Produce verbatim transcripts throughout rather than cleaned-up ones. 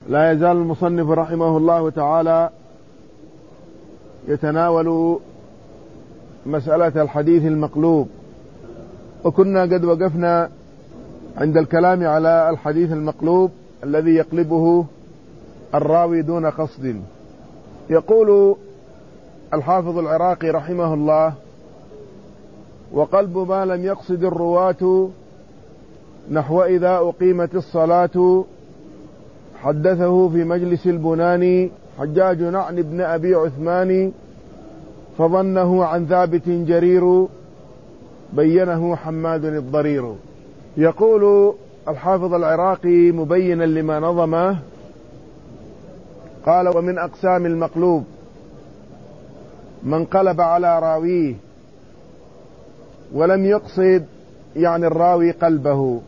لا يزال المصنف رحمه الله تعالى يتناول مسألة الحديث المقلوب، وكنا قد وقفنا عند الكلام على الحديث المقلوب الذي يقلبه الراوي دون قصد. يقول الحافظ العراقي رحمه الله: وقلب ما لم يقصد الرواة نحو إذا أقيمت الصلاة حدثه في مجلس البناني حجاج عن ابن أبي عثمان فظنه عن ثابت جرير بينه حماد الضرير. يقول الحافظ العراقي مبينا لما نظمه، قال: ومن أقسام المقلوب من قلب على راويه ولم يقصد يعني الراوي قلبه.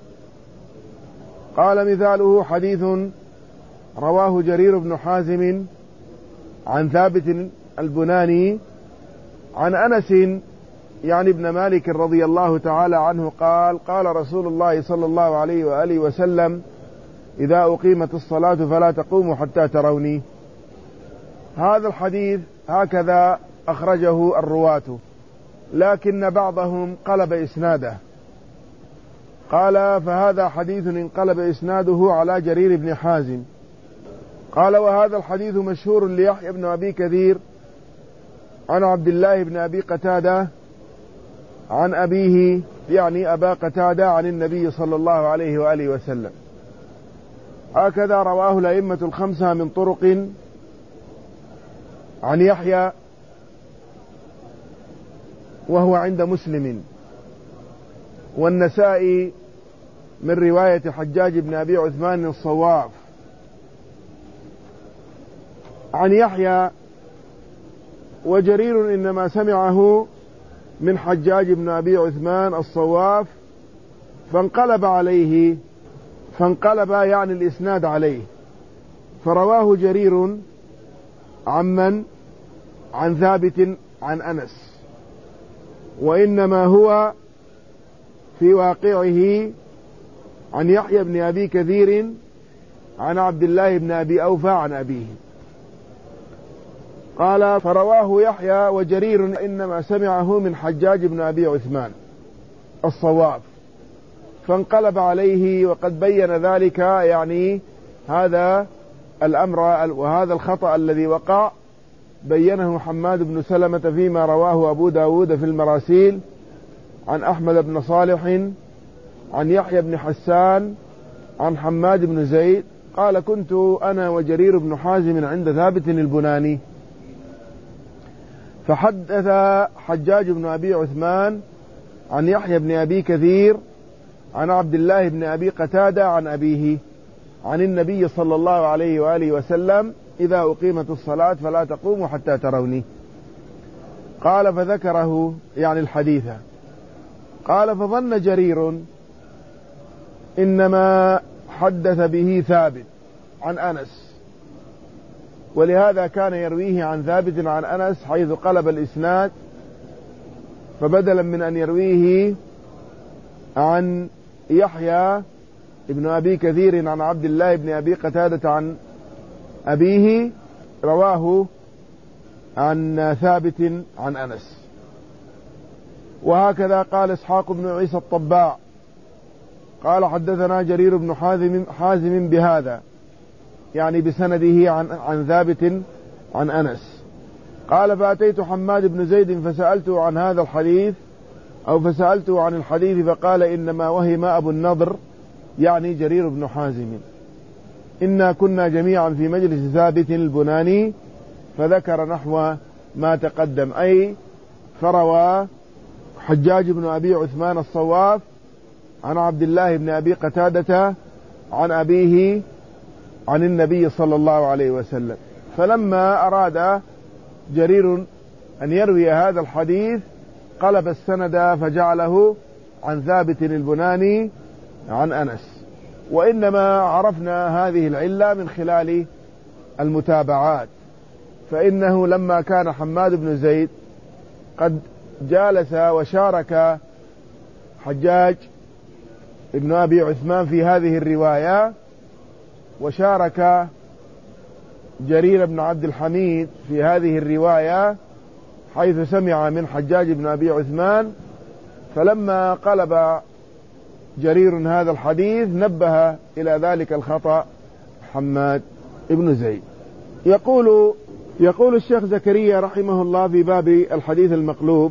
قال: مثاله حديث رواه جرير بن حازم عن ثابت البناني عن أنس يعني ابن مالك رضي الله تعالى عنه قال: قال رسول الله صلى الله عليه وآله وسلم: إذا أقيمت الصلاة فلا تقوموا حتى تروني. هذا الحديث هكذا أخرجه الرواة، لكن بعضهم قلب إسناده، قال: فهذا حديث انقلب إسناده على جرير بن حازم. قال: وهذا الحديث مشهور ليحيى بن أبي كثير عن عبد الله بن أبي قتادة عن أبيه يعني أبا قتادة عن النبي صلى الله عليه وآله وسلم. هكذا رواه الأئمة الخمسة من طرق عن يحيى وهو عند مسلم، والنسائي من رواية حجاج بن أبي عثمان الصواف عن يحيى. وجرير إنما سمعه من حجاج بن أبي عثمان الصواف فانقلب عليه، فانقلب يعني الإسناد عليه، فرواه جرير عمن عن ثابت عن أنس، وإنما هو في واقعه عن يحيى بن أبي كثير عن عبد الله بن أبي أوفى عن أبيه. قال: فرواه يحيى وجرير إنما سمعه من حجاج بن أبي عثمان الصواف فانقلب عليه، وقد بين ذلك يعني هذا الأمر وهذا الخطأ الذي وقع بينه حماد بن سلمة فيما رواه أبو داود في المراسيل عن أحمد بن صالح عن يحيى بن حسان عن حماد بن زيد قال: كنت أنا وجرير بن حازم عند ثابت البناني فحدث حجاج بن أبي عثمان عن يحيى بن أبي كثير عن عبد الله بن أبي قتادة عن أبيه عن النبي صلى الله عليه وآله وسلم: إذا أقيمت الصلاة فلا تقوموا حتى تروني. قال: فذكره يعني الحديث. قال: فظن جرير إنما حدث به ثابت عن أنس، ولهذا كان يرويه عن ثابت عن أنس حيث قلب الإسناد، فبدلا من أن يرويه عن يحيى ابن أبي كثير عن عبد الله بن أبي قتادة عن أبيه رواه عن ثابت عن أنس. وهكذا قال إسحاق بن عيسى الطباع قال: حدثنا جرير بن حازم, حازم بهذا يعني بسنده عن, عن ثابت عن أنس. قال: فأتيت حماد بن زيد فسألته عن هذا الحديث أو فسألته عن الحديث فقال: إنما وهم أبو النضر يعني جرير بن حازم، إنا كنا جميعا في مجلس ثابت البناني، فذكر نحو ما تقدم، أي فروى حجاج بن أبي عثمان الصواف عن عبد الله بن أبي قتادة عن أبيه عن النبي صلى الله عليه وسلم. فلما أراد جرير أن يروي هذا الحديث قلب السند فجعله عن ثابت البناني عن أنس. وإنما عرفنا هذه العلة من خلال المتابعات، فإنه لما كان حماد بن زيد قد جالس وشارك حجاج ابن أبي عثمان في هذه الرواية، وشارك جرير بن عبد الحميد في هذه الرواية، حيث سمع من حجاج بن أبي عثمان، فلما قلب جرير هذا الحديث نبه إلى ذلك الخطأ حماد بن زيد. يقول يقول الشيخ زكريا رحمه الله في باب الحديث المقلوب: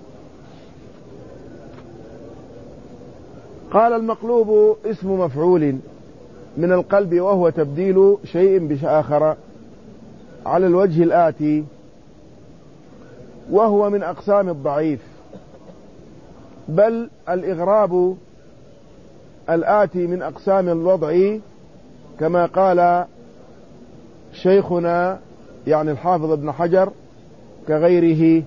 قال: المقلوب اسم مفعول من القلب، وهو تبديل شيء بآخر على الوجه الآتي، وهو من أقسام الضعيف، بل الإغراب الآتي من أقسام الوضع، كما قال شيخنا يعني الحافظ ابن حجر كغيره،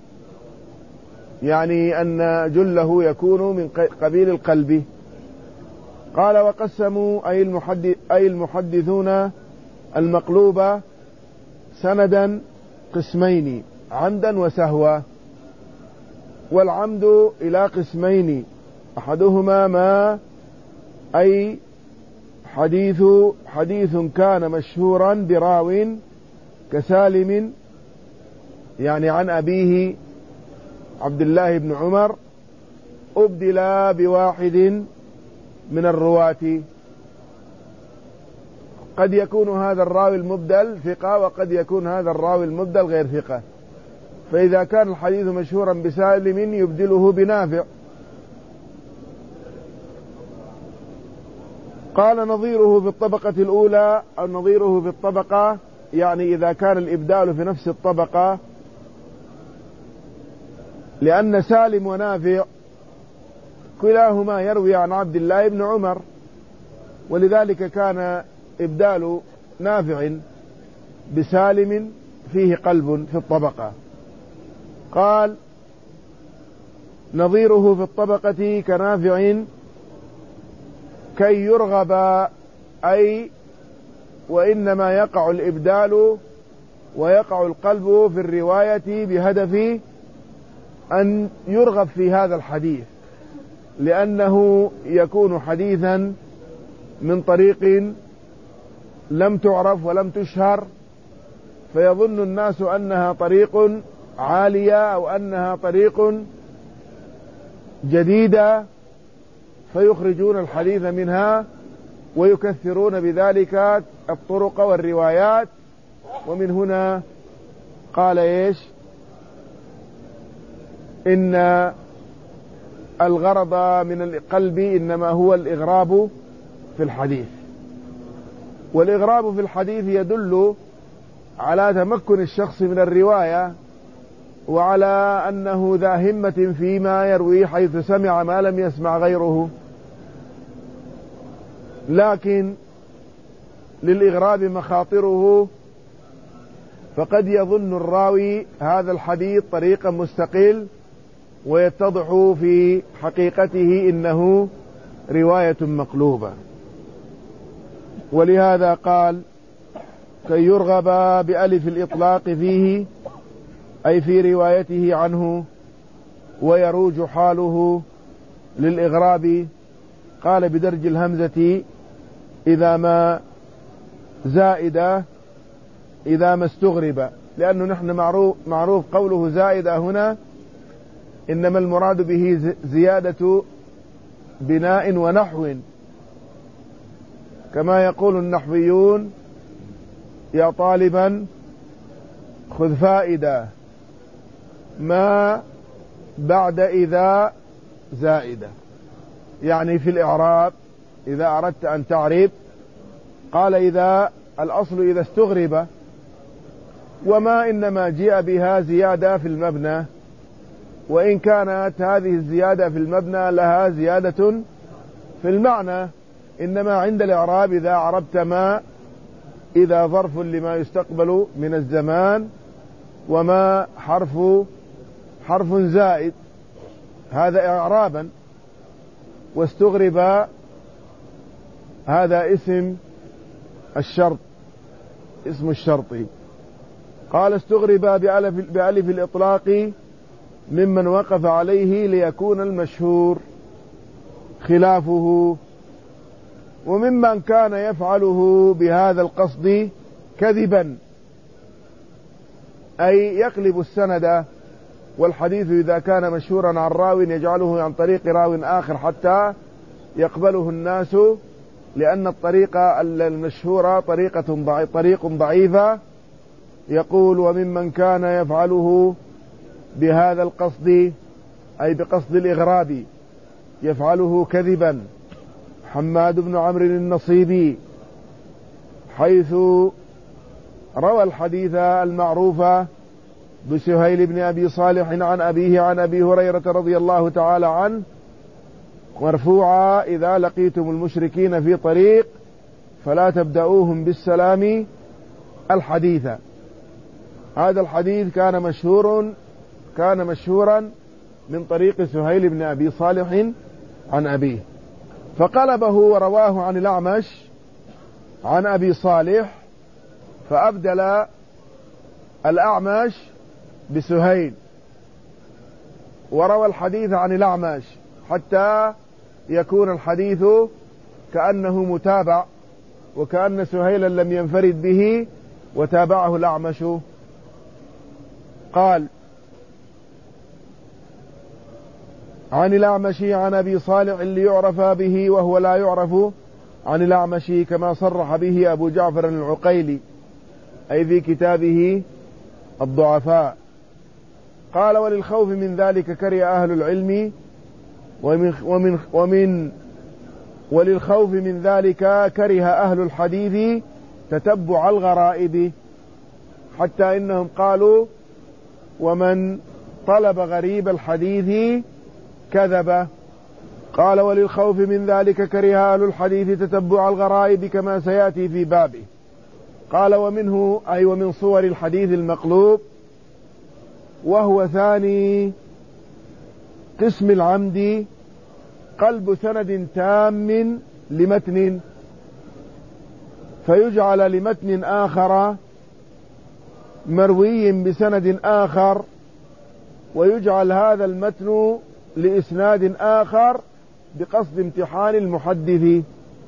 يعني أن جله يكون من قبيل القلب. قال: وقسموا أي, المحدث أي المحدثون المقلوب سندا قسمين: عمدا وسهوا. والعمد إلى قسمين: أحدهما ما أي حديث حديث كان مشهورا براو كسالم، يعني عن أبيه عبد الله بن عمر، أبدل بواحد من الرواة. قد يكون هذا الراوي المبدل ثقة، وقد يكون هذا الراوي المبدل غير ثقة، فإذا كان الحديث مشهورا بسالم يبدله بنافع. قال: نظيره في الطبقة الأولى، أو نظيره في الطبقة، يعني إذا كان الإبدال في نفس الطبقة، لأن سالم ونافع كلاهما يروي عن عبد الله بن عمر، ولذلك كان إبدال نافع بسالم فيه قلب في الطبقة. قال: نظيره في الطبقة كنافع كي يرغب، أي وإنما يقع الإبدال ويقع القلب في الرواية بهدف أن يرغب في هذا الحديث، لأنه يكون حديثا من طريق لم تعرف ولم تشهر، فيظن الناس أنها طريق عالية أو أنها طريق جديدة، فيخرجون الحديث منها ويكثرون بذلك الطرق والروايات. ومن هنا قال إيش؟ إن الغرض من القلب إنما هو الإغراب في الحديث، والإغراب في الحديث يدل على تمكن الشخص من الرواية، وعلى أنه ذا همة فيما يروي، حيث سمع ما لم يسمع غيره. لكن للإغراب مخاطره، فقد يظن الراوي هذا الحديث طريقا مستقل، ويتضح في حقيقته إنه رواية مقلوبة. ولهذا قال: كي يرغب بألف الإطلاق فيه، أي في روايته عنه، ويروج حاله للإغراب. قال: بدرج الهمزة إذا ما زائدة إذا ما استغرب، لأنه نحن معروف, معروف قوله زائدة هنا إنما المراد به زيادة بناء ونحو، كما يقول النحويون: يا طالبا خذ فائدة ما بعد إذا زائدة، يعني في الإعراب إذا أردت أن تعرب، قال إذا الأصل إذا استغرب، وما إنما جاء بها زيادة في المبنى، وإن كانت هذه الزيادة في المبنى لها زيادة في المعنى، إنما عند الإعراب إذا عربت ما إذا ظرف لما يستقبل من الزمان، وما حرف حرف زائد، هذا إعرابا. واستغرب هذا اسم الشرط، اسم الشرطي. قال: استغرب بألف, بألف الإطلاق ممن وقف عليه ليكون المشهور خلافه. وممن كان يفعله بهذا القصد كذبا، أي يقلب السند والحديث إذا كان مشهورا عن راو يجعله عن طريق راو آخر حتى يقبله الناس، لأن الطريقة المشهورة طريقة طريق ضعيفة. يقول وممن كان يفعله بهذا القصد أي بقصد الإغراب يفعله كذبا حماد بن عمرو النصيبي، حيث روى الحديث المعروف بسهيل بن أبي صالح عن أبيه عن أبي هريرة رضي الله تعالى عنه مرفوعا: إذا لقيتم المشركين في طريق فلا تبدأوهم بالسلام الحديث. هذا الحديث كان مشهور كان مشهورا من طريق سهيل بن أبي صالح عن أبيه، فقلبه ورواه عن الأعمش عن أبي صالح، فأبدل الأعمش بسهيل وروى الحديث عن الأعمش حتى يكون الحديث كأنه متابع، وكأن سهيلا لم ينفرد به وتابعه الأعمش. قال عن الأعمش عن أبي صالح اللي يعرف به وهو لا يعرف عن الأعمش، كما صرح به أبو جعفر العقيلي أي في كتابه الضعفاء. قال وللخوف من ذلك كره أهل العلم ومن, ومن, ومن وللخوف من ذلك كره أهل الحديث تتبع الغرائب، حتى إنهم قالوا ومن طلب غريب الحديث كذب. قال وللخوف من ذلك كره أهل الحديث تتبع الغرائب كما سيأتي في بابه. قال ومنه أي ومن صور الحديث المقلوب، وهو ثاني قسم العمد، قلب سند تام لمتن فيجعل لمتن آخر مروي بسند آخر، ويجعل هذا المتن لإسناد آخر بقصد امتحان المحدث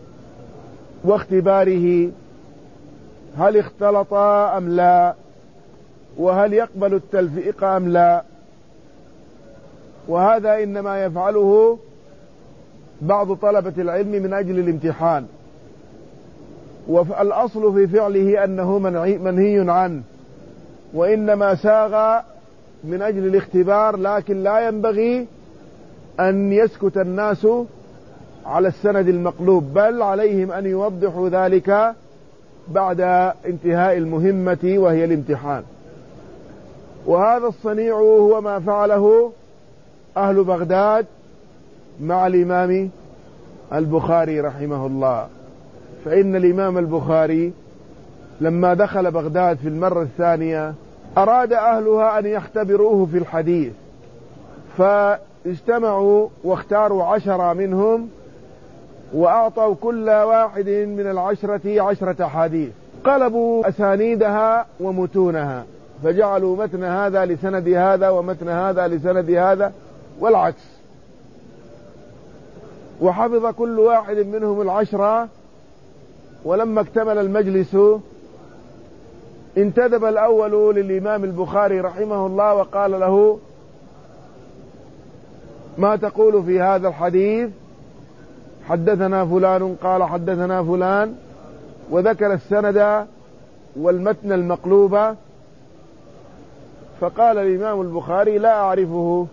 واختباره هل اختلط أم لا، وهل يقبل التلفيق أم لا. وهذا إنما يفعله بعض طلبة العلم من أجل الامتحان، والأصل في فعله أنه منهي عنه، وإنما ساغ من أجل الاختبار، لكن لا ينبغي أن يسكت الناس على السند المقلوب، بل عليهم أن يوضحوا ذلك بعد انتهاء المهمة وهي الامتحان. وهذا الصنيع هو ما فعله أهل بغداد مع الإمام البخاري رحمه الله. فإن الإمام البخاري لما دخل بغداد في المرة الثانية أراد أهلها أن يختبروه في الحديث، فاجتمعوا واختاروا عشرة منهم وأعطوا كل واحد من العشرة عشرة حديث، قلبوا أسانيدها ومتونها، فجعلوا متن هذا لسند هذا ومتن هذا لسند هذا والعكس، وحفظ كل واحد منهم العشرة. ولما اكتمل المجلس انتدب الأول للإمام البخاري رحمه الله وقال له ما تقول في هذا الحديث؟ حدثنا فلان قال حدثنا فلان، وذكر السند والمتن المقلوبة. فقال الإمام البخاري لا أعرفه،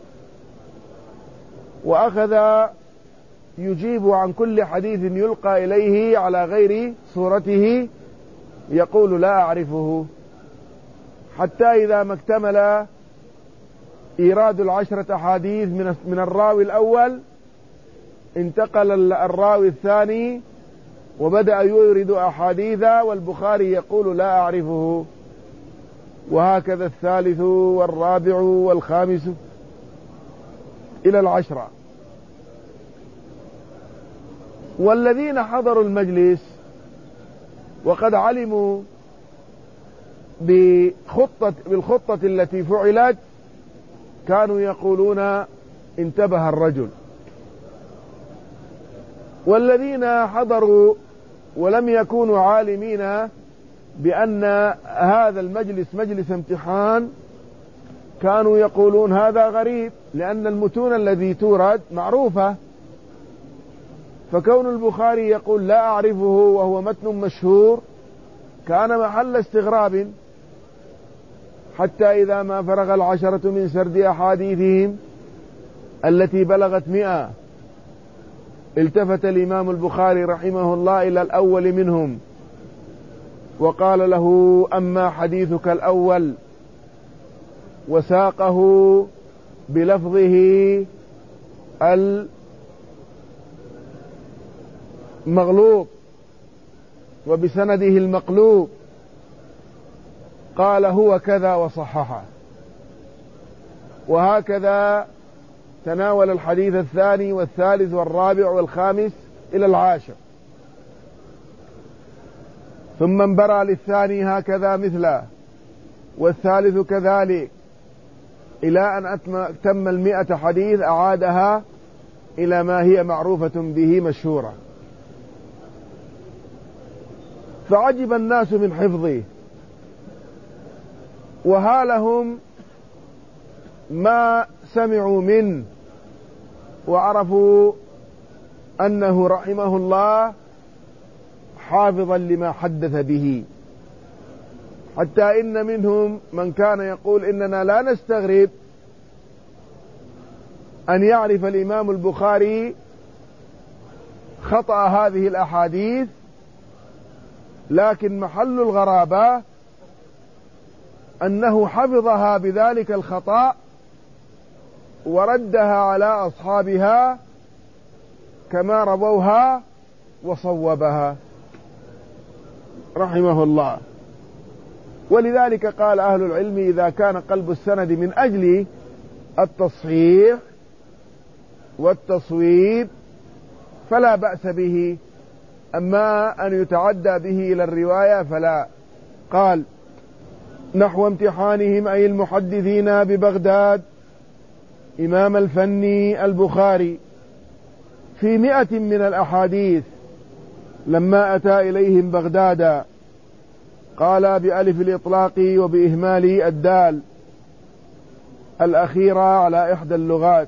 وأخذ يجيب عن كل حديث يلقى إليه على غير صورته يقول لا أعرفه، حتى إذا ما اكتمل إيراد العشرة حديث من الراوي الأول انتقل الراوي الثاني وبدأ يورد أحاديث والبخاري يقول لا أعرفه، وهكذا الثالث والرابع والخامس إلى العشرة. والذين حضروا المجلس وقد علموا بخطة بالخطة التي فعلت كانوا يقولون انتبه الرجل، والذين حضروا ولم يكونوا عالمين بأن هذا المجلس مجلس امتحان كانوا يقولون هذا غريب، لأن المتون الذي تورد معروفة، فكون البخاري يقول لا أعرفه وهو متن مشهور كان محل استغراب، حتى إذا ما فرغ العشرة من سرد أحاديثهم التي بلغت مئة التفت الإمام البخاري رحمه الله إلى الأول منهم وقال له: أما حديثك الأول، وساقه بلفظه المغلوط وبسنده المقلوب، قال: هو كذا وصححه. وهكذا تناول الحديث الثاني والثالث والرابع والخامس إلى العاشر، ثم انبرى للثاني هكذا مثله، والثالث كذلك، إلى أن تم المئة حديث أعادها إلى ما هي معروفة به مشهورة. فعجب الناس من حفظه، وهالهم ما سمعوا منه وعرفوا أنه رحمه الله حافظا لما حدث به، حتى إن منهم من كان يقول: إننا لا نستغرب أن يعرف الإمام البخاري خطأ هذه الأحاديث، لكن محل الغرابة أنه حفظها بذلك الخطأ وردها على أصحابها كما رووها وصوبها رحمه الله. ولذلك قال أهل العلم: إذا كان قلب السند من أجل التصحيح والتصويب فلا بأس به، أما أن يتعدى به إلى الرواية فلا. قال: نحو امتحانهم أي المحدثين ببغداد إمام الفني البخاري في مئة من الأحاديث لما أتى إليهم بغداد. قال بألف الإطلاق وبإهمال الدال الأخيرة على إحدى اللغات،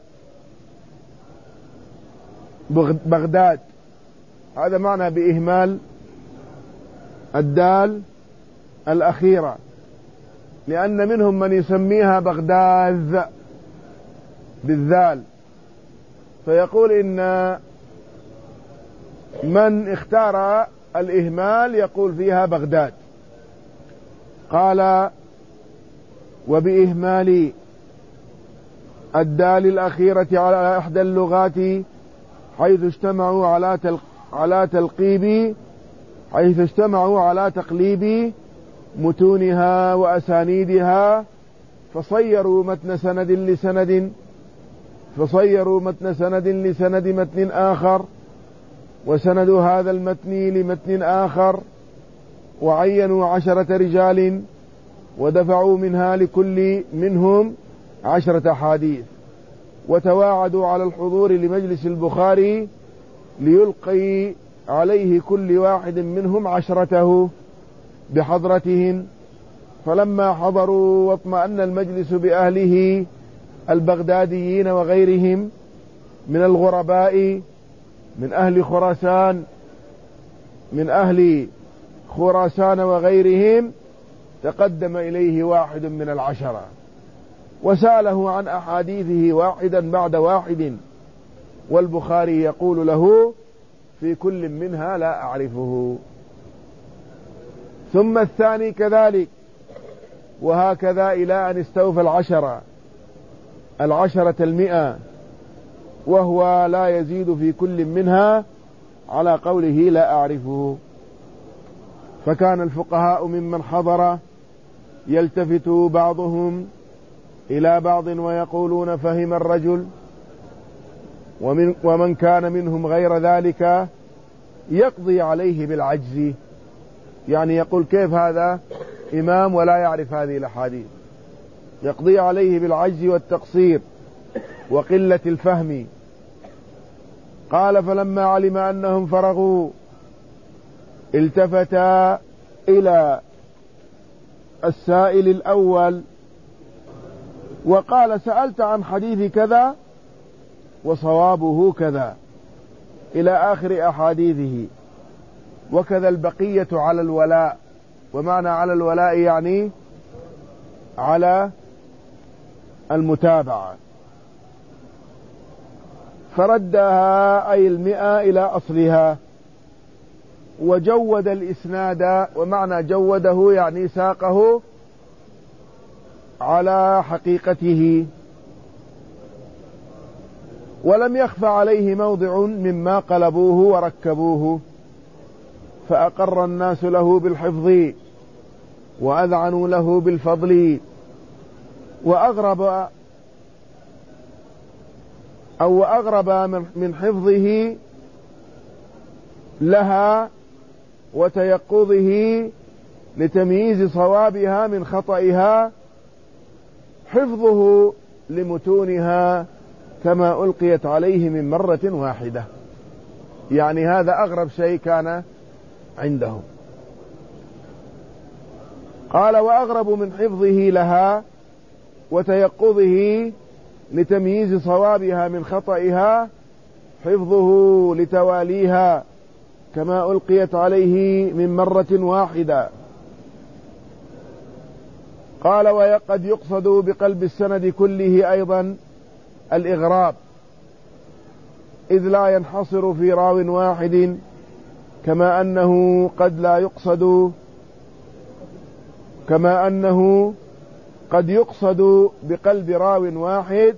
بغداد، هذا معنى بإهمال الدال الأخيرة، لأن منهم من يسميها بغداد بالذال، فيقول إن من اختار الإهمال يقول فيها بغداد. قال: وبإهمال الدال الأخيرة على إحدى اللغات حيث اجتمعوا على تلق على تلقيب حيث اجتمعوا على تقليب متونها وأسانيدها، فصيروا متن سند لسند فصيروا متن سند لسند متن آخر، وسند هذا المتن لمتن آخر، وعينوا عشرة رجال ودفعوا منها لكل منهم عشرة حديث، وتواعدوا على الحضور لمجلس البخاري ليلقي عليه كل واحد منهم عشرته بحضرتهم. فلما حضروا واطمأن المجلس بأهله البغداديين وغيرهم من الغرباء من أهل خراسان من أهل خراسان وغيرهم، تقدم إليه واحد من العشرة وسأله عن أحاديثه واحدا بعد واحد، والبخاري يقول له: في كل منها لا أعرفه. ثم الثاني كذلك، وهكذا إلى أن استوفى العشرة العشرة المئة، وهو لا يزيد في كل منها على قوله لا أعرفه. فكان الفقهاء ممن حضر يلتفت بعضهم إلى بعض ويقولون: فهم الرجل، ومن, ومن كان منهم غير ذلك يقضي عليه بالعجز، يعني يقول: كيف هذا إمام ولا يعرف هذه الأحاديث؟ يقضي عليه بالعجز والتقصير وقلة الفهم. قال فلما علم أنهم فرغوا التفتا إلى السائل الأول وقال سألت عن حديث كذا وصوابه كذا إلى آخر أحاديثه. وكذا البقية على الولاء، ومعنى على الولاء يعني على المتابعة. فردها أي المئة إلى أصلها. وجود الإسناد، ومعنى جوده يعني ساقه على حقيقته. ولم يخف عليه موضع مما قلبوه وركبوه، فأقر الناس له بالحفظ وأذعنوا له بالفضل. وأغرب أو وأغرب من حفظه لها وتيقظه لتمييز صوابها من خطئها حفظه لمتونها كما ألقيت عليه من مرة واحدة. يعني هذا أغرب شيء كان عنده. قال وأغرب من حفظه لها وتيقظه لتمييز صوابها من خطئها حفظه لتواليها كما ألقيت عليه من مرة واحدة. قال وقد يقصد بقلب السند كله أيضا الإغراب، إذ لا ينحصر في راو واحد، كما أنه قد لا يقصد كما أنه قد يقصد بقلب راو واحد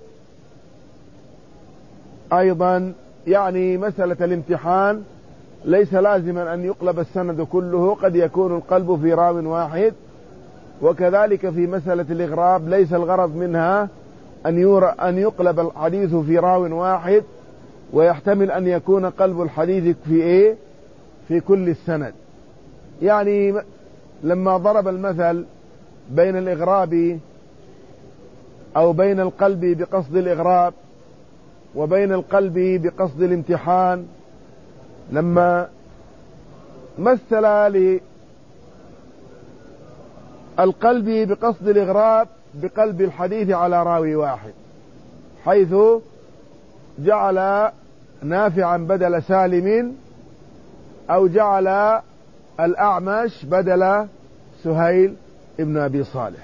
أيضا. يعني مسألة الامتحان ليس لازما أن يقلب السند كله، قد يكون القلب في راو واحد. وكذلك في مسألة الإغراب ليس الغرض منها أن يرى أن يقلب الحديث في راو واحد، ويحتمل أن يكون قلب الحديث في إيه في كل السند. يعني لما ضرب المثل بين الإغراب أو بين القلب بقصد الإغراب وبين القلب بقصد الامتحان، لما مثل للقلب بقصد الإغراب بقلب الحديث على راوي واحد، حيث جعل نافعا بدل سالم، أو جعل الأعمش بدل سهيل ابن أبي صالح.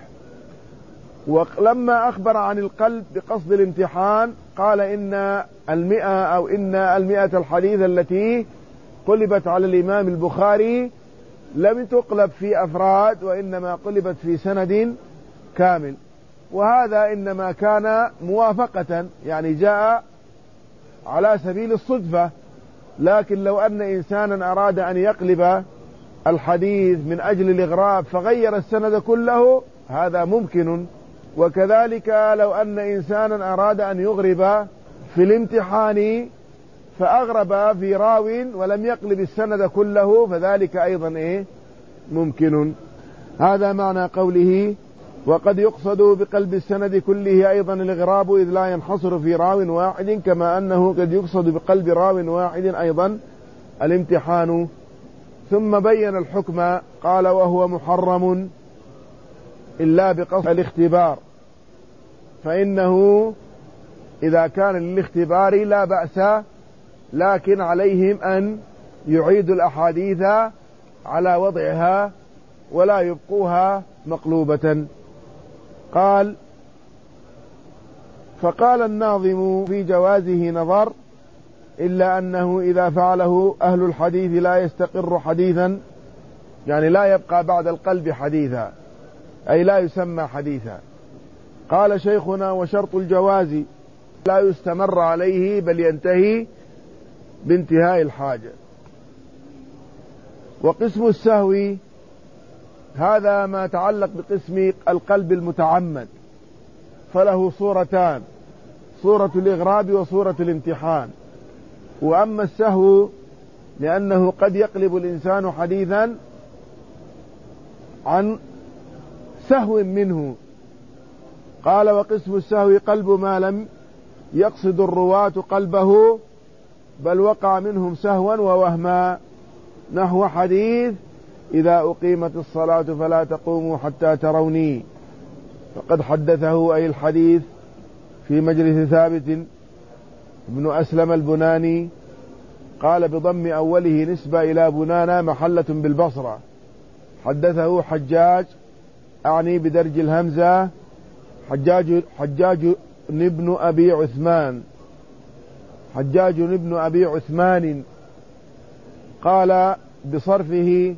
ولما أخبر عن القلب بقصد الامتحان قال إن المئة أو إن المئة الحديث التي قلبت على الإمام البخاري لم تقلب في أفراد، وإنما قلبت في سند كامل. وهذا إنما كان موافقة، يعني جاء على سبيل الصدفة. لكن لو أن إنسانا أراد أن يقلب الحديث من أجل الإغراب فغير السند كله، هذا ممكن. وكذلك لو أن إنسانا أراد أن يغرب في الامتحان فأغرب في راو ولم يقلب السند كله، فذلك أيضا إيه ممكن. هذا معنى قوله وقد يقصد بقلب السند كله أيضا الإغراب، إذ لا ينحصر في راو واحد، كما أنه قد يقصد بقلب راو واحد أيضا الامتحان. ثم بين الحكم قال وهو محرم إلا بقصد الاختبار، فإنه إذا كان للاختبار لا بأس، لكن عليهم أن يعيدوا الأحاديث على وضعها ولا يبقوها مقلوبة. قال فقال الناظم في جوازه نظر، إلا أنه إذا فعله أهل الحديث لا يستقر حديثا، يعني لا يبقى بعد القلب حديثا، أي لا يسمى حديثا. قال شيخنا وشرط الجواز لا يستمر عليه بل ينتهي بانتهاء الحاجة. وقسم السهو هذا ما تعلق بقسم القلب المتعمد، فله صورتان: صورة الإغراب وصورة الامتحان. وأما السهو لأنه قد يقلب الإنسان حديثا عن سهو منه. قال وقسم السهو قلب ما لم يقصد الرواة قلبه بل وقع منهم سهوا ووهما، نحو حديث إذا أقيمت الصلاة فلا تقوموا حتى تروني، فقد حدثه أي الحديث في مجلس ثابت بن أسلم البناني، قال بضم أوله نسبة إلى بنانا محلة بالبصرة. حدثه حجاج، أعني بدرج الهمزة، حجاج حجاج ابن أبي عثمان حجاج ابن أبي عثمان قال بصرفه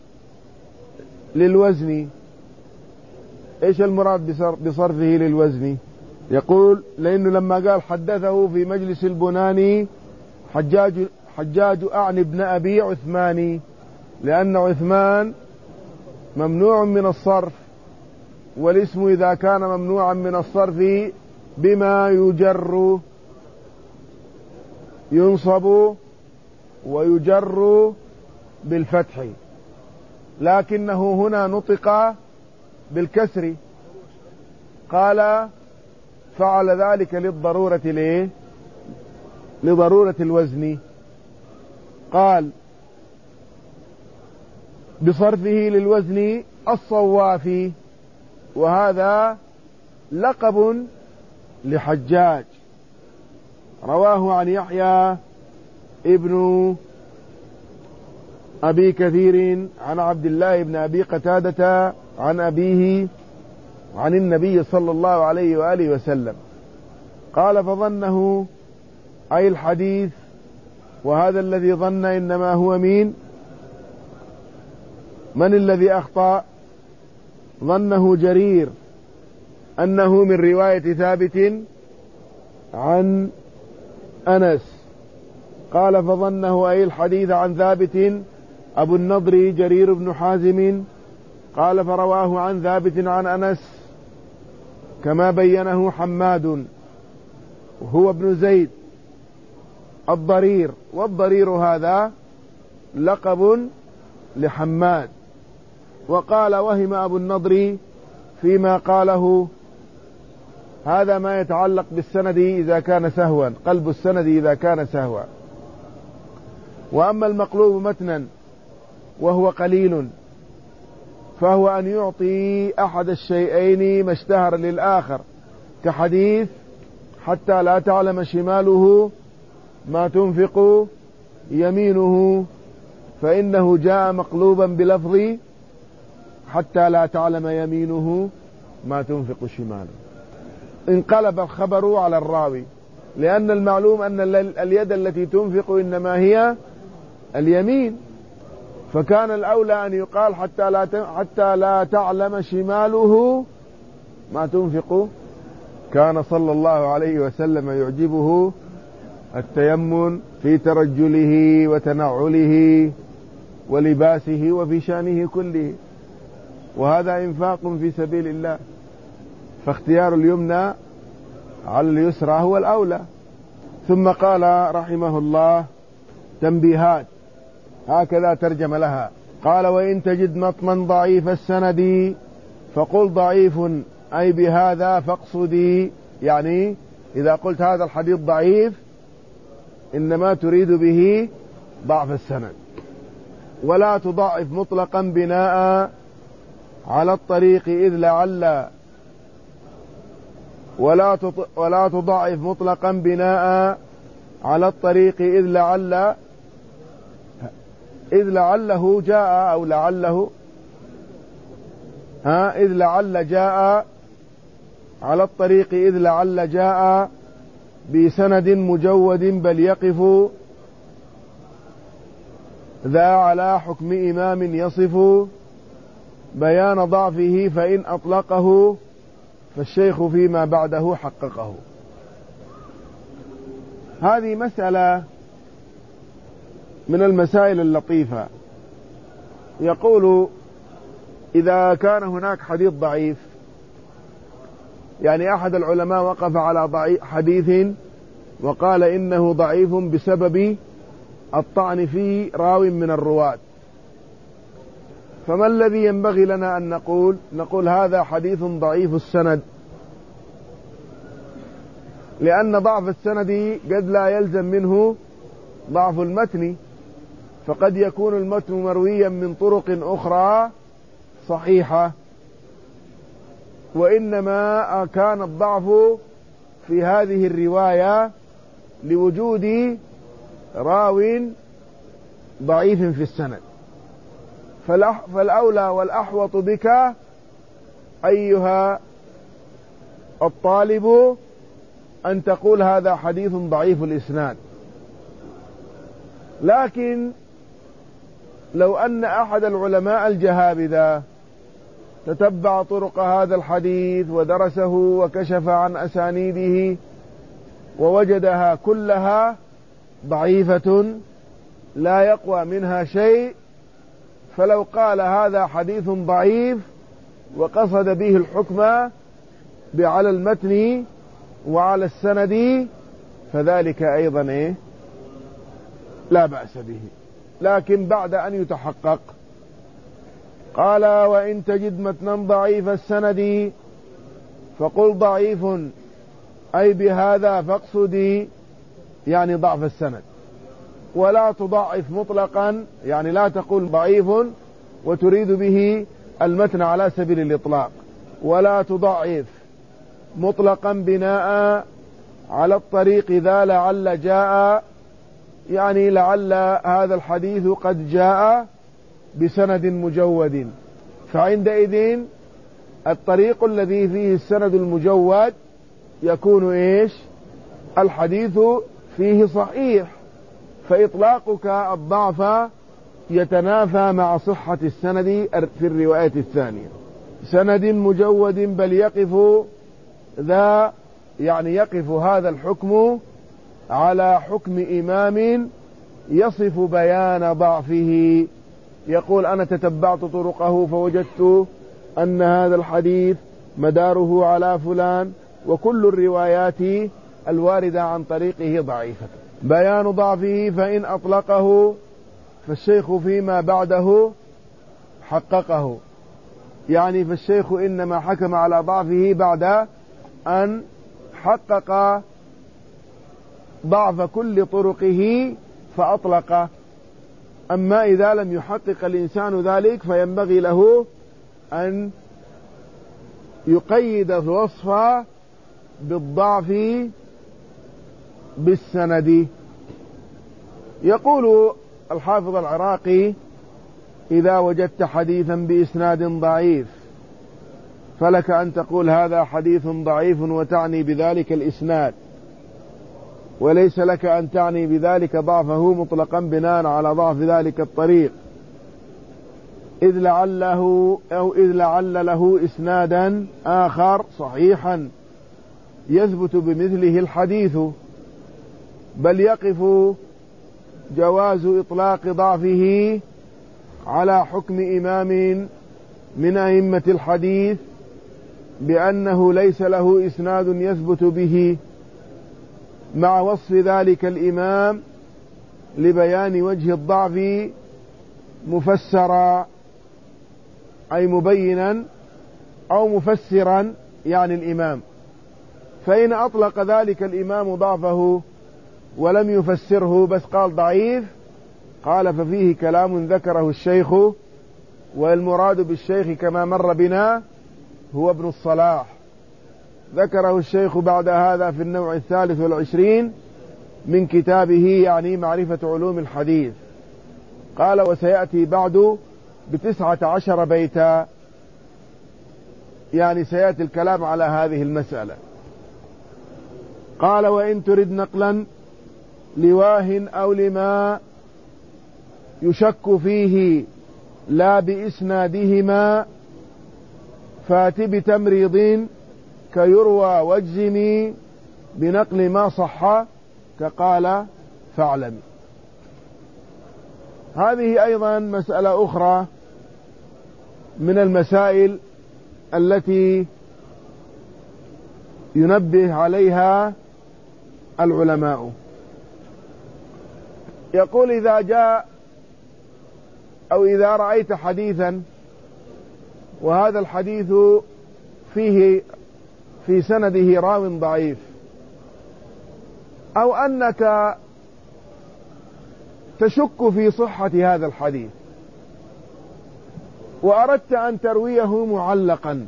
للوزن. إيش المراد بصرفه للوزن؟ يقول لأنه لما قال حدثه في مجلس البناني حجاج حجاج أعني ابن أبي عثمان، لأن عثمان ممنوع من الصرف، والاسم إذا كان ممنوعا من الصرف بما يجر ينصب ويجر بالفتح، لكنه هنا نطق بالكسر، قال فعل ذلك للضرورة ليه؟ لضرورة الوزن. قال بصرفه للوزن الصوافي، وهذا لقب لحجاج، رواه عن يحيى ابن أبي كثير عن عبد الله بن أبي قتادة عن أبيه عن النبي صلى الله عليه وآله وسلم قال فظنه أي الحديث، وهذا الذي ظن إنما هو مين؟ من الذي أخطأ؟ ظنه جرير أنه من رواية ثابت عن أنس، قال فظنه أي الحديث عن ثابت أبو النضر جرير بن حازم، قال فرواه عن ثابت عن أنس كما بينه حماد وهو ابن زيد الضرير، والضرير هذا لقب لحماد. وقال وهم أبو النضر فيما قاله، هذا ما يتعلق بالسند إذا كان سهوا، قلب السند إذا كان سهوا. وأما المقلوب متنا وهو قليل فهو أن يعطي أحد الشيئين ما اشتهر للآخر، كحديث حتى لا تعلم شماله ما تنفق يمينه، فإنه جاء مقلوبا بلفظ حتى لا تعلم يمينه ما تنفق شماله، انقلب الخبر على الراوي، لأن المعلوم أن اليد التي تنفق إنما هي اليمين، فكان الأولى أن يقال حتى لا حتى لا تعلم شماله ما تنفق. كان صلى الله عليه وسلم يعجبه التيمن في ترجله وتنعله ولباسه وفي شأنه كله، وهذا إنفاق في سبيل الله، فاختيار اليمنى على اليسرى هو الأولى. ثم قال رحمه الله تنبيهات، هكذا ترجم لها، قال وإن تجد مطما ضعيف السند فقل ضعيف أي بهذا فاقصدي، يعني إذا قلت هذا الحديث ضعيف إنما تريد به ضعف السند، ولا تضعف مطلقا بناء على الطريق إذ لعل ولا ولا تضعف مطلقا بناء على الطريق إذ لعل إذ لعله جاء أو لعله ها إذ لعل جاء على الطريق إذ لعل جاء بسند مجود بل يقف ذا على حكم إمام يصف بيان ضعفه فإن أطلقه فالشيخ فيما بعده حققه. هذه مسألة من المسائل اللطيفة. يقول إذا كان هناك حديث ضعيف، يعني أحد العلماء وقف على ضعيف حديث وقال إنه ضعيف بسبب الطعن في راو من الرواة، فما الذي ينبغي لنا أن نقول؟ نقول هذا حديث ضعيف السند، لأن ضعف السند قد لا يلزم منه ضعف المتن، فقد يكون المتن مرويا من طرق أخرى صحيحة، وإنما كان الضعف في هذه الرواية لوجود راو ضعيف في السند. فالأولى والأحوط بك أيها الطالب أن تقول هذا حديث ضعيف الإسناد. لكن لو أن أحد العلماء الجهابذة تتبع طرق هذا الحديث ودرسه وكشف عن أسانيده ووجدها كلها ضعيفة لا يقوى منها شيء، فلو قال هذا حديث ضعيف وقصد به الحكم على المتن وعلى السند فذلك أيضا إيه لا بأس به، لكن بعد أن يتحقق. قال وإن تجد متنا ضعيف السند فقل ضعيف أي بهذا فاقصدي، يعني ضعف السند، ولا تضعف مطلقا، يعني لا تقول ضعيف وتريد به المتن على سبيل الإطلاق، ولا تضعف مطلقا بناء على الطريق ذا لعل جاء، يعني لعل هذا الحديث قد جاء بسند مجود، فعندئذ الطريق الذي فيه السند المجود يكون إيش الحديث فيه صحيح، فإطلاقك الضعف يتنافى مع صحة السند في الرواية الثانية. سند مجود بل يقف ذا، يعني يقف هذا الحكم على حكم إمام يصف بيان ضعفه، يقول أنا تتبعت طرقه فوجدت أن هذا الحديث مداره على فلان وكل الروايات الواردة عن طريقه ضعيفة. بيان ضعفه فإن أطلقه فالشيخ فيما بعده حققه، يعني فالشيخ إنما حكم على ضعفه بعد أن حقق ضعف كل طرقه فأطلق. أما إذا لم يحقق الإنسان ذلك فينبغي له أن يقيد الوصف بالضعف بالسند. يقول الحافظ العراقي إذا وجدت حديثا بإسناد ضعيف فلك أن تقول هذا حديث ضعيف وتعني بذلك الإسناد، وليس لك أن تعني بذلك ضعفه مطلقا بناء على ضعف ذلك الطريق، إذ لعله أو إذ لعل له إسنادا آخر صحيحا يثبت بمثله الحديث، بل يقف جواز إطلاق ضعفه على حكم إمام من أئمة الحديث بأنه ليس له إسناد يثبت به، مع وصف ذلك الإمام لبيان وجه الضعف مفسرا أي مبينا أو مفسرا يعني الإمام. فإن أطلق ذلك الإمام ضعفه ولم يفسره بس قال ضعيف، قال ففيه كلام ذكره الشيخ، والمراد بالشيخ كما مر بنا هو ابن الصلاح، ذكره الشيخ بعد هذا في النوع الثالث والعشرين من كتابه يعني معرفة علوم الحديث. قال وسيأتي بعد بتسعة عشر بيتا، يعني سيأتي الكلام على هذه المسألة. قال وإن ترد نقلا لواه أو لما يشك فيه لا بإسنادهما فات بتمريض كيروى واجزمي بنقل ما صح كقال فاعلم. هذه أيضا مسألة أخرى من المسائل التي ينبه عليها العلماء. يقول إذا جاء أو إذا رأيت حديثا وهذا الحديث فيه في سنده راو ضعيف، أو أنك تشك في صحة هذا الحديث وأردت أن ترويه معلقا،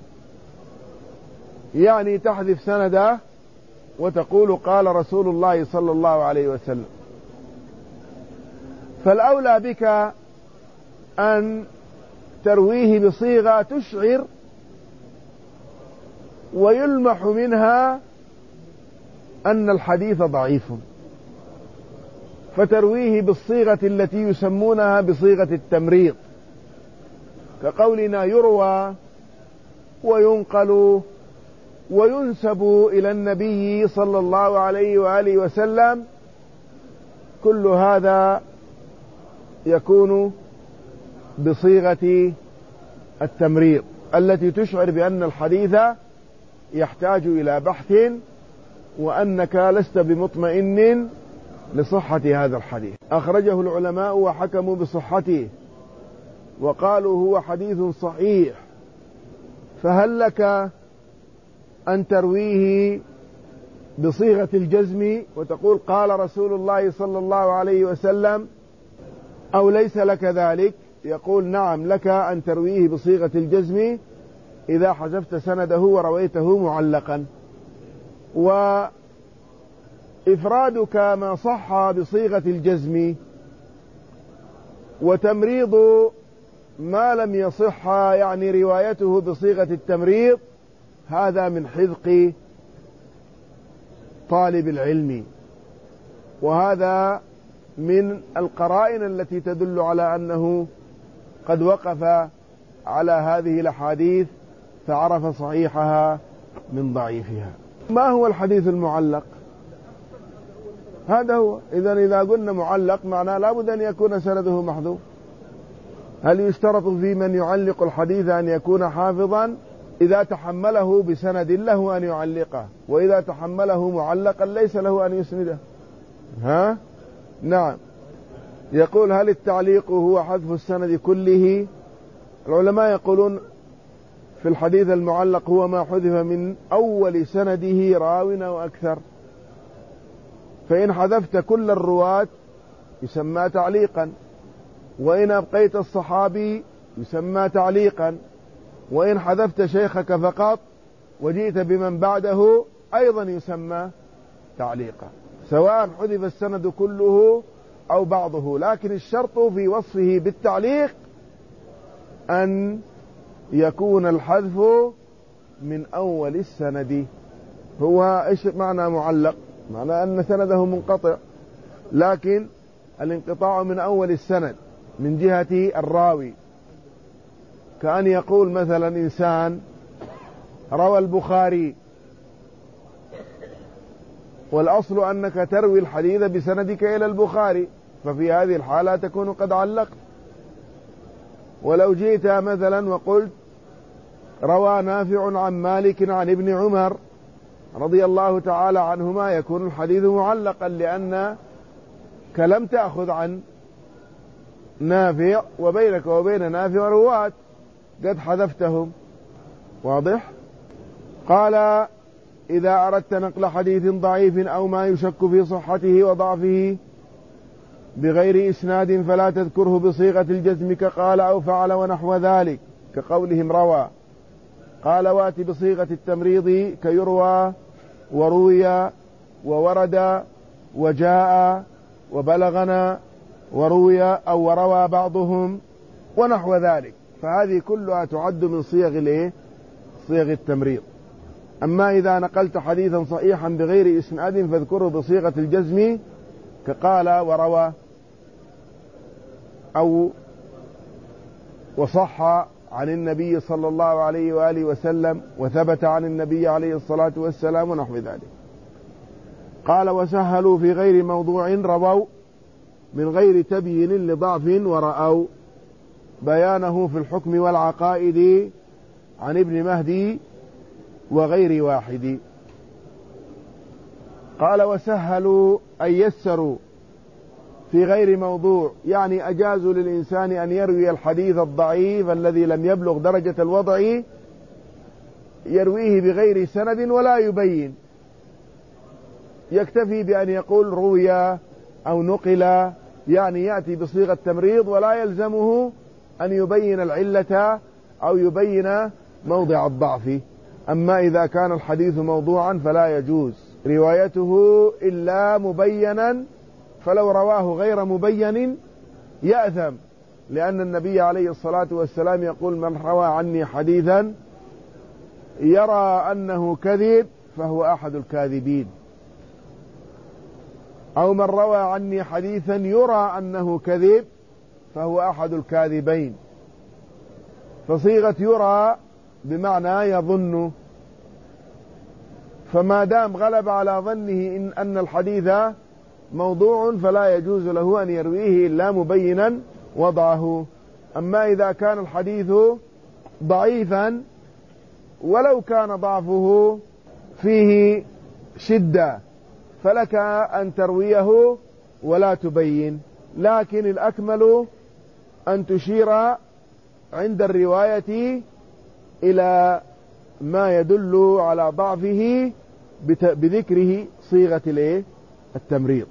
يعني تحذف سنده وتقول قال رسول الله صلى الله عليه وسلم، فالأولى بك أن ترويه بصيغة تشعر ويلمح منها أن الحديث ضعيف، فترويه بالصيغة التي يسمونها بصيغة التمريض، كقولنا يروى وينقل وينسب إلى النبي صلى الله عليه وآله وسلم، كل هذا يكون بصيغة التمريض التي تشعر بأن الحديث يحتاج إلى بحث وأنك لست بمطمئن لصحة هذا الحديث. أخرجه العلماء وحكموا بصحته وقالوا هو حديث صحيح، فهل لك أن ترويه بصيغة الجزم وتقول قال رسول الله صلى الله عليه وسلم، أو ليس لك ذلك؟ يقول نعم، لك أن ترويه بصيغة الجزم إذا حذفت سنده ورويته معلقا، وإفرادك ما صح بصيغة الجزم وتمريض ما لم يصح، يعني روايته بصيغة التمريض، هذا من حذق طالب العلم، وهذا من القرائن التي تدل على أنه قد وقف على هذه الأحاديث فعرف صحيحها من ضعيفها. ما هو الحديث المعلق؟ هذا هو. إذن إذا قلنا معلق معناه لابد أن يكون سنده محذوف. هل يشترط في من يعلق الحديث أن يكون حافظا؟ إذا تحمله بسند له أن يعلقه، وإذا تحمله معلقا ليس له أن يسنده. ها؟ نعم. يقول هل التعليق هو حذف السند كله؟ العلماء يقولون في الحديث المعلق هو ما حذف من أول سنده راو أو أكثر، فإن حذفت كل الرواة يسمى تعليقا، وإن أبقيت الصحابي يسمى تعليقا، وإن حذفت شيخك فقط وجئت بمن بعده أيضا يسمى تعليقا، سواء حذف السند كله أو بعضه. لكن الشرط في وصفه بالتعليق أن يكون الحذف من أول السند. هو إيش معنى معلق؟ معنى أن سنده منقطع، لكن الانقطاع من أول السند من جهة الراوي، كأن يقول مثلا إنسان روى البخاري، والأصل أنك تروي الحديث بسندك إلى البخاري، ففي هذه الحالة تكون قد علقت. ولو جئت مثلا وقلت روى نافع عن مالك عن ابن عمر رضي الله تعالى عنهما، يكون الحديث معلقا، لأنك لم تأخذ عن نافع، وبينك وبين نافع رواة قد حذفتهم. واضح؟ قال إذا أردت نقل حديث ضعيف أو ما يشك في صحته وضعفه بغير إسناد فلا تذكره بصيغة الجزم كقال أو فعل ونحو ذلك، كقولهم روى. قال وات بصيغة التمريض كيروى وروي وورد وجاء وبلغنا وروي أو وروى بعضهم ونحو ذلك، فهذه كلها تعد من صيغ الايه؟ صيغ التمريض. أما إذا نقلت حديثا صحيحا بغير إسناد فاذكره بصيغة الجزم كقال وروى أو وصح عن النبي صلى الله عليه وآله وسلم وثبت عن النبي عليه الصلاة والسلام ونحو ذلك. قال وسهلوا في غير موضوع رووا من غير تبيين لضعف ورأوا بيانه في الحكم والعقائد عن ابن مهدي وغير واحد. قال وسهلوا أي يسروا في غير موضوع، يعني أجازوا للإنسان أن يروي الحديث الضعيف الذي لم يبلغ درجة الوضع، يرويه بغير سند ولا يبين، يكتفي بأن يقول روي أو نقل يعني يأتي بصيغة تمريض ولا يلزمه أن يبين العلة أو يبين موضع الضعف. أما إذا كان الحديث موضوعا فلا يجوز روايته إلا مبينا، فلو رواه غير مبين يأثم، لأن النبي عليه الصلاة والسلام يقول: من روى عني حديثا يرى أنه كذب فهو أحد الكاذبين، أو من روى عني حديثا يرى أنه كذب فهو أحد الكاذبين. فصيغة يرى بمعنى يظن، فما دام غلب على ظنه إن أن الحديث موضوع فلا يجوز له أن يرويه إلا مبينا وضعه. أما إذا كان الحديث ضعيفا ولو كان ضعفه فيه شدة فلك أن ترويه ولا تبين، لكن الأكمل أن تشير عند الرواية إلى ما يدل على ضعفه بذكره صيغة التمريض.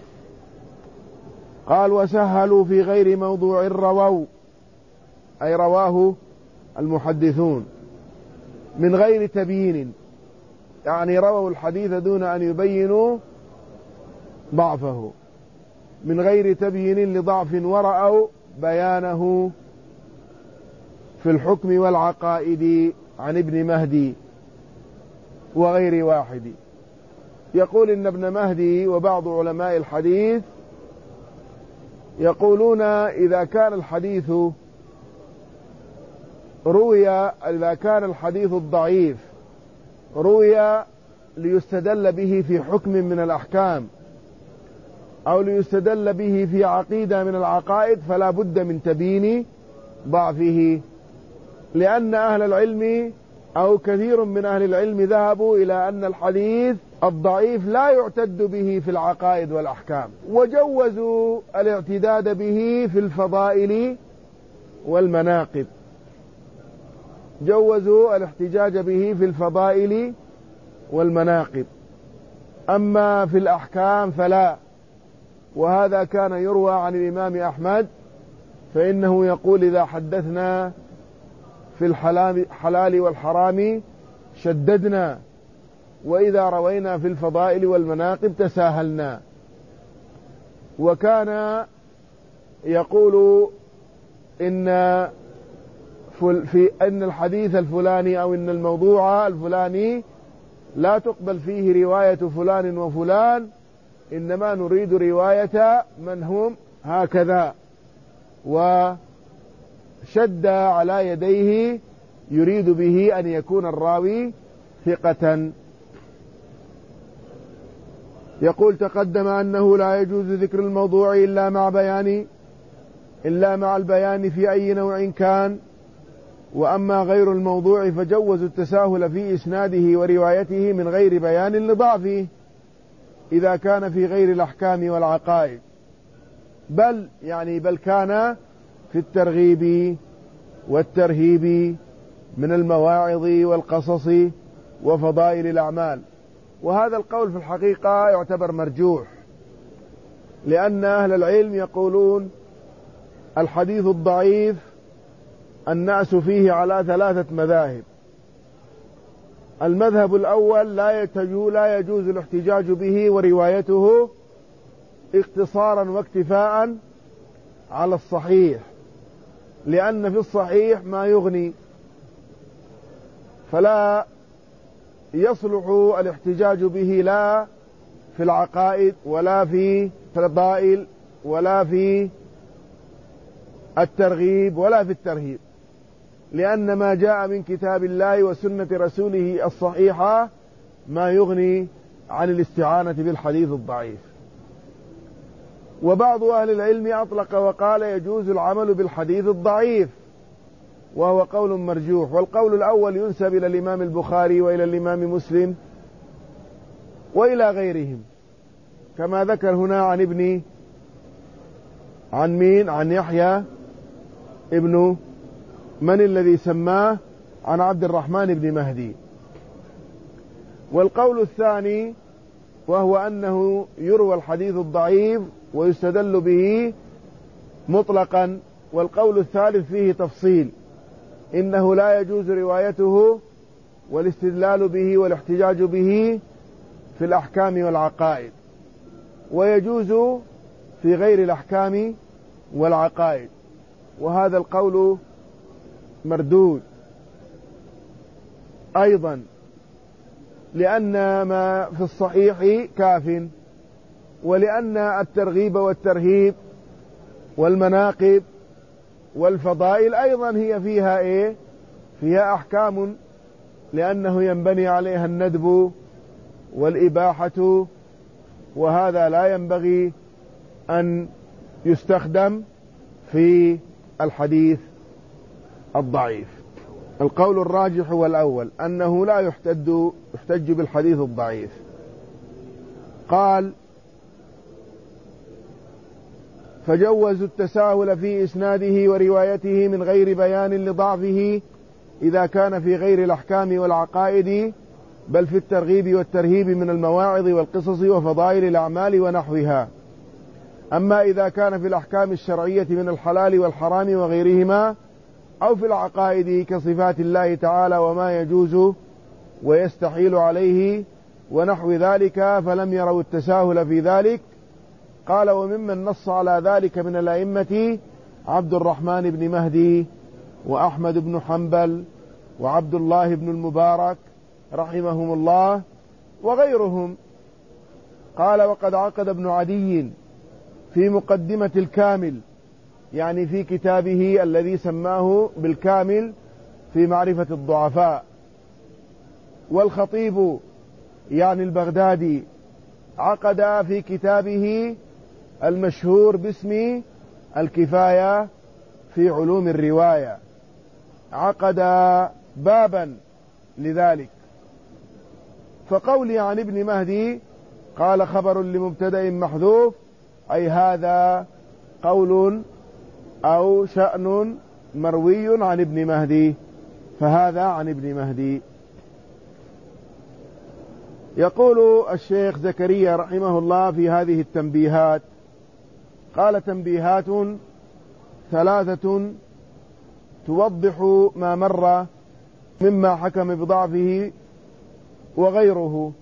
قال: وسهلوا في غير موضوع رووا، أي رواه المحدثون من غير تبيين، يعني رووا الحديث دون أن يبينوا ضعفه، من غير تبيين لضعف، ورأوا بيانه في الحكم والعقائد عن ابن مهدي وغير واحد. يقول إن ابن مهدي وبعض علماء الحديث يقولون إذا كان الحديث روي إذا كان الحديث الضعيف روي ليستدل به في حكم من الأحكام أو ليستدل به في عقيدة من العقائد فلا بد من تبيين ضعفه، لأن أهل العلم أو كثير من أهل العلم ذهبوا إلى أن الحديث الضعيف لا يعتد به في العقائد والأحكام، وجوزوا الاعتداد به في الفضائل والمناقب، جوزوا الاحتجاج به في الفضائل والمناقب، أما في الأحكام فلا. وهذا كان يروى عن الإمام أحمد، فإنه يقول: إذا حدثنا في الحلال والحرام شددنا، وإذا روينا في الفضائل والمناقب تساهلنا. وكان يقول إن في أن الحديث الفلاني أو إن الموضوع الفلاني لا تقبل فيه رواية فلان وفلان، إنما نريد رواية من هم هكذا، وشد على يديه يريد به أن يكون الراوي ثقة. يقول: تقدم أنه لا يجوز ذكر الموضوع إلا مع بيان إلا مع البيان في أي نوع كان، وأما غير الموضوع فجوزوا التساهل في إسناده وروايته من غير بيان لضعفه إذا كان في غير الأحكام والعقائد، بل يعني بل كان في الترغيب والترهيب من المواعظ والقصص وفضائل الأعمال. وهذا القول في الحقيقة يعتبر مرجوح، لأن أهل العلم يقولون الحديث الضعيف الناس فيه على ثلاثة مذاهب. المذهب الأول لا لا يجوز الاحتجاج به وروايته اقتصارا واكتفاء على الصحيح، لأن في الصحيح ما يغني، فلا يصلح الاحتجاج به لا في العقائد ولا في الفضائل ولا في الترغيب ولا في الترهيب، لأن ما جاء من كتاب الله وسنة رسوله الصحيحة ما يغني عن الاستعانة بالحديث الضعيف. وبعض أهل العلم أطلق وقال يجوز العمل بالحديث الضعيف، وهو قول مرجوح. والقول الأول ينسب إلى الإمام البخاري وإلى الإمام مسلم وإلى غيرهم، كما ذكر هنا عن ابن عن مين عن يحيى ابن من الذي سماه عن عبد الرحمن بن مهدي. والقول الثاني وهو أنه يروى الحديث الضعيف ويستدل به مطلقا، والقول الثالث فيه تفصيل، إنه لا يجوز روايته والاستدلال به والاحتجاج به في الأحكام والعقائد، ويجوز في غير الأحكام والعقائد، وهذا القول مردود أيضا، لأن ما في الصحيح كاف، ولأن الترغيب والترهيب والمناقب والفضائل أيضا هي فيها إيه؟ فيها أحكام، لأنه ينبني عليها الندب والإباحة، وهذا لا ينبغي أن يستخدم في الحديث الضعيف. القول الراجح هو الأول، أنه لا يحتج يحتج بالحديث الضعيف. قال: فجوزوا التساهل في إسناده وروايته من غير بيان لضعفه إذا كان في غير الأحكام والعقائد، بل في الترغيب والترهيب من المواعظ والقصص وفضائل الأعمال ونحوها. أما إذا كان في الأحكام الشرعية من الحلال والحرام وغيرهما، أو في العقائد كصفات الله تعالى وما يجوز ويستحيل عليه ونحو ذلك، فلم يروا التساهل في ذلك. قال: وممن نص على ذلك من الأئمة عبد الرحمن بن مهدي وأحمد بن حنبل وعبد الله بن المبارك رحمهم الله وغيرهم. قال: وقد عقد ابن عدي في مقدمة الكامل، يعني في كتابه الذي سماه بالكامل في معرفة الضعفاء، والخطيب يعني البغدادي عقد في كتابه المشهور باسم الكفاية في علوم الرواية، عقد بابا لذلك. فقولي عن ابن مهدي قال: خبر لمبتدأ محذوف، أي هذا قول أو شأن مروي عن ابن مهدي، فهذا عن ابن مهدي. يقول الشيخ زكريا رحمه الله في هذه التنبيهات، قال: تنبيهات ثلاثة توضح ما مر مما حكم بضعفه وغيره.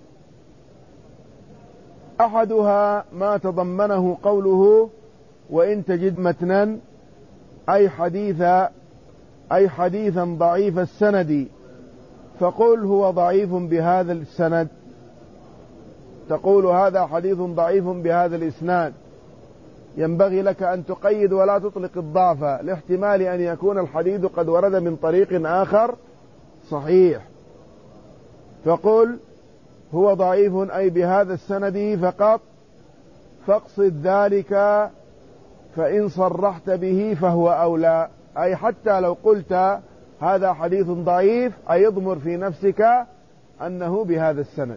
أحدها ما تضمنه قوله: وإن تجد متنا، أي حديثا أي حديثا ضعيف السند، فقل هو ضعيف بهذا السند، تقول هذا حديث ضعيف بهذا الإسناد. ينبغي لك أن تقيد ولا تطلق الضعف، لاحتمال أن يكون الحديث قد ورد من طريق آخر صحيح، فقل هو ضعيف أي بهذا السند فقط، فاقصد ذلك، فإن صرحت به فهو أولى، أي حتى لو قلت هذا حديث ضعيف أي اضمر في نفسك أنه بهذا السند،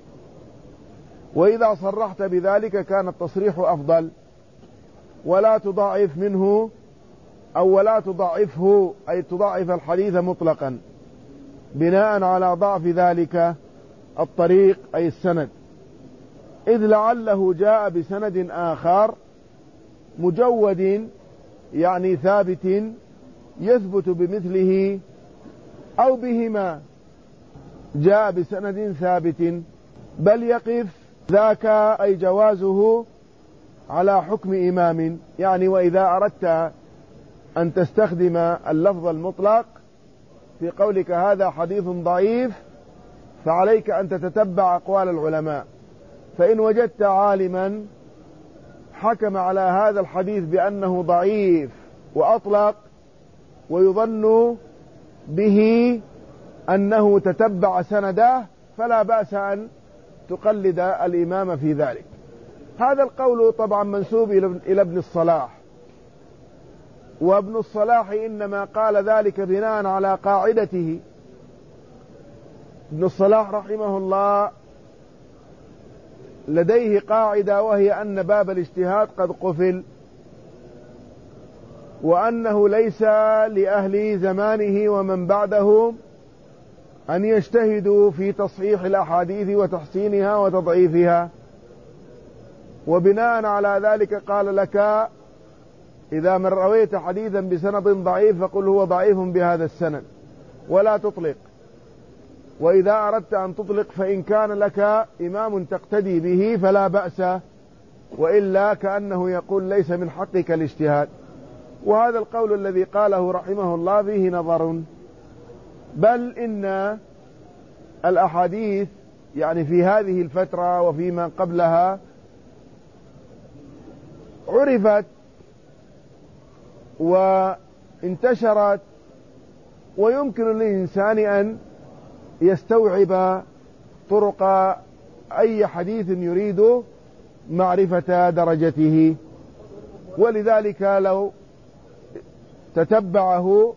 وإذا صرحت بذلك كان التصريح أفضل، ولا تضاعف منه أو ولا تضاعفه، أي تضاعف الحديث مطلقا بناء على ضعف ذلك الطريق أي السند، إذ لعله جاء بسند آخر مجود يعني ثابت يثبت بمثله، أو بهما جاء بسند ثابت، بل يقف ذاك أي جوازه على حكم إمام. يعني وإذا أردت أن تستخدم اللفظ المطلق في قولك هذا حديث ضعيف، فعليك أن تتتبع أقوال العلماء، فإن وجدت عالما حكم على هذا الحديث بأنه ضعيف وأطلق، ويظن به أنه تتبع سنده، فلا بأس أن تقلد الإمام في ذلك. هذا القول طبعا منسوب إلى ابن الصلاح، وابن الصلاح إنما قال ذلك بناء على قاعدته. ابن الصلاح رحمه الله لديه قاعدة، وهي أن باب الاجتهاد قد قفل، وأنه ليس لأهل زمانه ومن بعدهم أن يجتهدوا في تصحيح الأحاديث وتحسينها وتضعيفها، وبناء على ذلك قال لك إذا من رويت حديثا بسند ضعيف فقل هو ضعيف بهذا السند ولا تطلق، وإذا أردت أن تطلق فإن كان لك إمام تقتدي به فلا بأس، وإلا كأنه يقول ليس من حقك الاجتهاد. وهذا القول الذي قاله رحمه الله فيه نظر، بل إن الأحاديث يعني في هذه الفترة وفيما قبلها عرفت وانتشرت، ويمكن للإنسان أن يستوعب طرق أي حديث يريد معرفة درجته، ولذلك لو تتبعه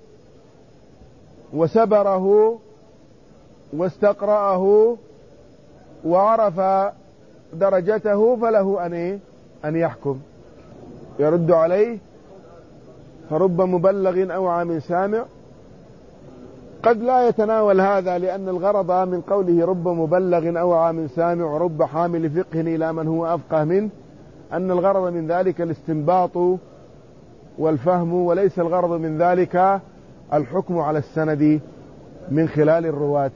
وسبره واستقرأه وعرف درجته فله أن أن يحكم. يرد عليه فرب مبلغ أو عام سامع، قد لا يتناول هذا، لأن الغرض من قوله رب مبلغ أو عام سامع ورب حامل فقه إلى من هو أفقه منه أن الغرض من ذلك الاستنباط والفهم، وليس الغرض من ذلك الحكم على السند من خلال الرواة.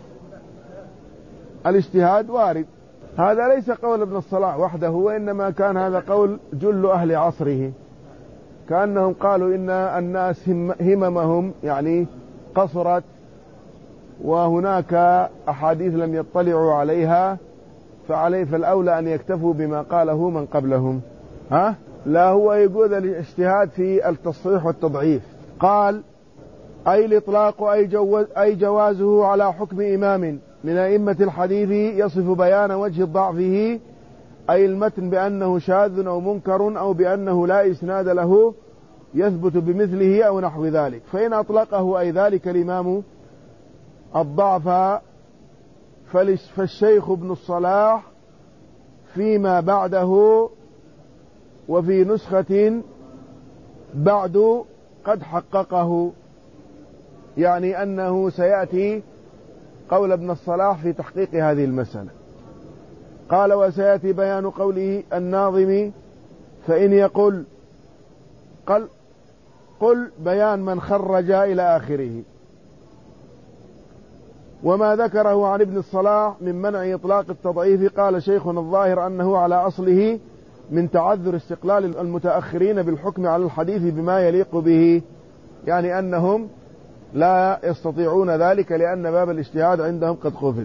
الاجتهاد وارد، هذا ليس قول ابن الصلاح وحده، وإنما كان هذا قول جل أهل عصره، كأنهم قالوا إن الناس هممهم يعني قصرت، وهناك أحاديث لم يطلعوا عليها، فعليه فالأولى أن يكتفوا بما قاله من قبلهم. ها؟ لا، هو يقول الاجتهاد في التصحيح والتضعيف. قال أي الإطلاق أي, جوز أي جوازه على حكم إمام من أئمة الحديث يصف بيان وجه ضعفه، أي المتن بأنه شاذ أو منكر أو بأنه لا إسناد له يثبت بمثله أو نحو ذلك. فإن أطلقه أي ذلك الإمام الضعف فالشيخ ابن الصلاح فيما بعده وفي نسخة بعد قد حققه، يعني أنه سيأتي قول ابن الصلاح في تحقيق هذه المسألة. قال وسيأتي بيان قوله الناظم فإن يقل قل, قل بيان من خرج إلى آخره. وما ذكره عن ابن الصلاح من منع إطلاق التضعيف قال شيخنا الظاهر أنه على أصله من تعذر استقلال المتأخرين بالحكم على الحديث بما يليق به، يعني أنهم لا يستطيعون ذلك لأن باب الاجتهاد عندهم قد قفل.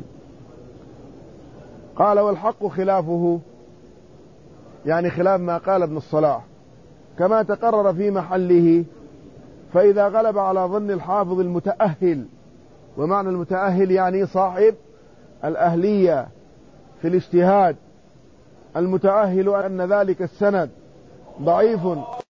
قال والحق خلافه، يعني خلاف ما قال ابن الصلاح كما تقرر في محله، فإذا غلب على ظن الحافظ المتأهل، ومعنى المتأهل يعني صاحب الأهلية في الاجتهاد، المتأهل أن ذلك السند ضعيف